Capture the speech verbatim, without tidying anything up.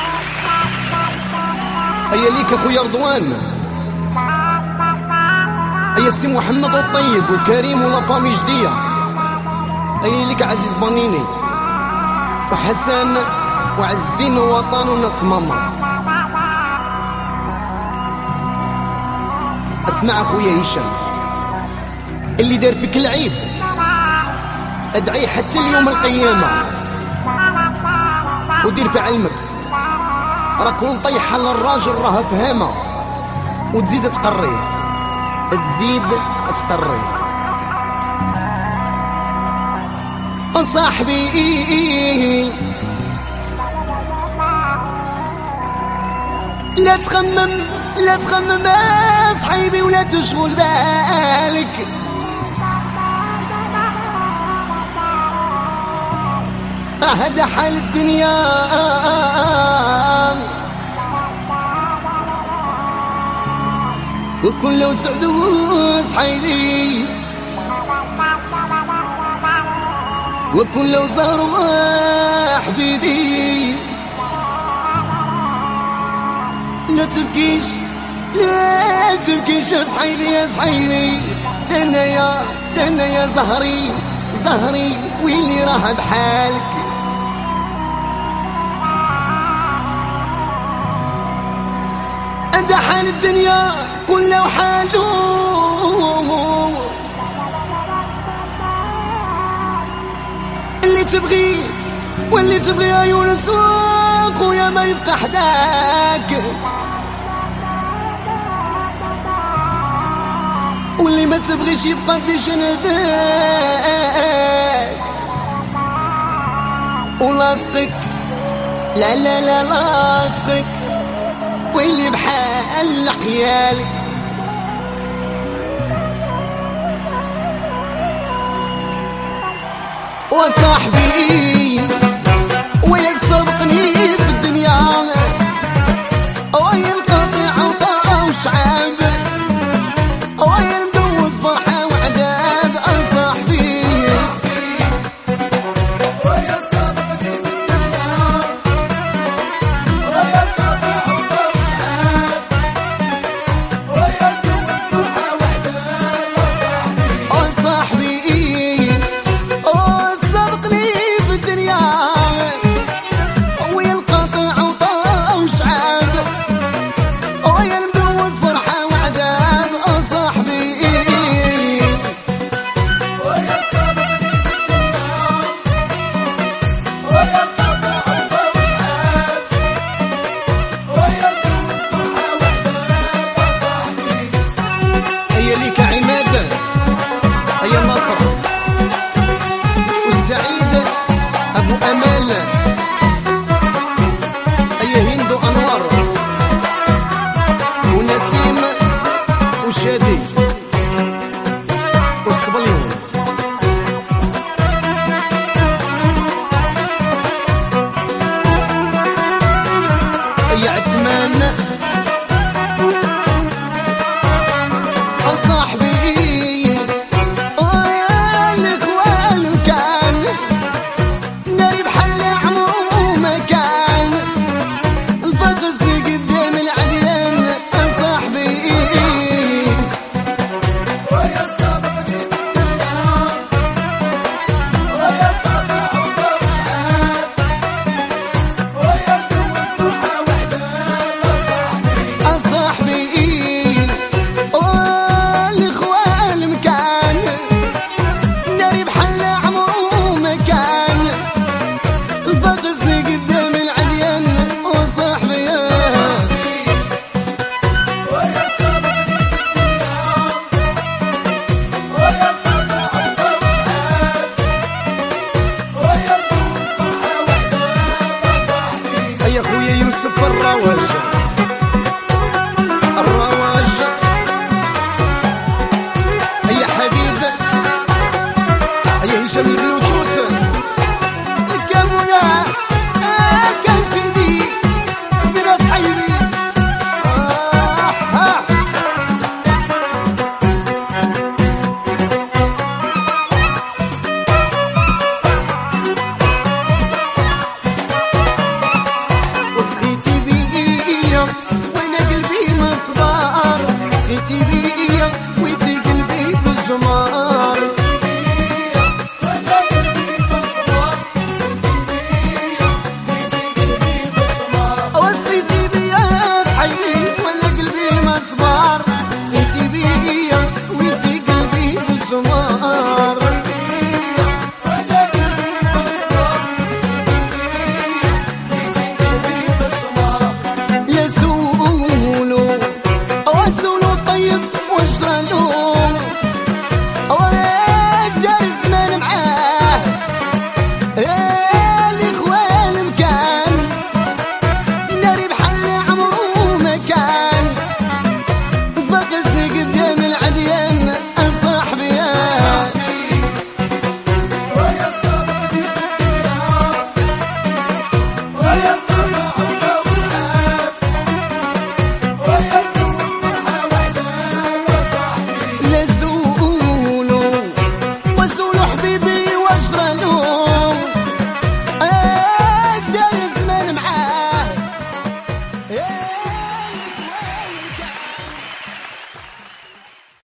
هيا ليك اخويا رضوان، هيا السي محمد الطيب وكريم ولا فامي جدية، هيا ليك عزيز بانيني وحسن وعز الدين ووطن ونص ماماس. اسمع اخويا هشام، اللي دار فيك العيب ادعيه حتى اليوم القيامة، ودير في علمك راه كل طيحة للراجل راه فهامة، وتزيد تقريه تزيد تقريه. صاحبي لا تخمم لا تخمم يا صحيبي ولا تشغل بالك، هذا حال الدنيا وكل لو سعدوا صحيبي وكل لو زاروا حبيبي. لا تبكيش لا تبكيش يا صحيبي يا صحيبي، تنايا تنايا زهري زهري ويلي راه بحالك. هذا حال الدنيا كله وحالو، اللي تبغي واللي تبغي عيون السوق ويا ما يبقى حداك، واللي ما تبغيش يبقى في جنبك ولاصقك لا لا لا لاصقك واللي بحال قيالك. وصاحبي ويا سبقني في الدنيا ويا القطيع وطاع وشعاب ويا المدوز فرحة وعذاب. صاحبي ويا سبقني في الدنيا ويا القطيع وطاع وشعاب ويا المدوز فرحة وعذاب. صاحبي وشادي والصبليون يا عتمان. صاحبي ويا الاخوان مكان ناري بحال عمرو مكان البغزني قدام العديان. صاحبي يا خويا يوسف الرواج الرواج يا حبيب يا هشام البلوتوت كابويا كان سيدي من صحيبي. وسخيت يلا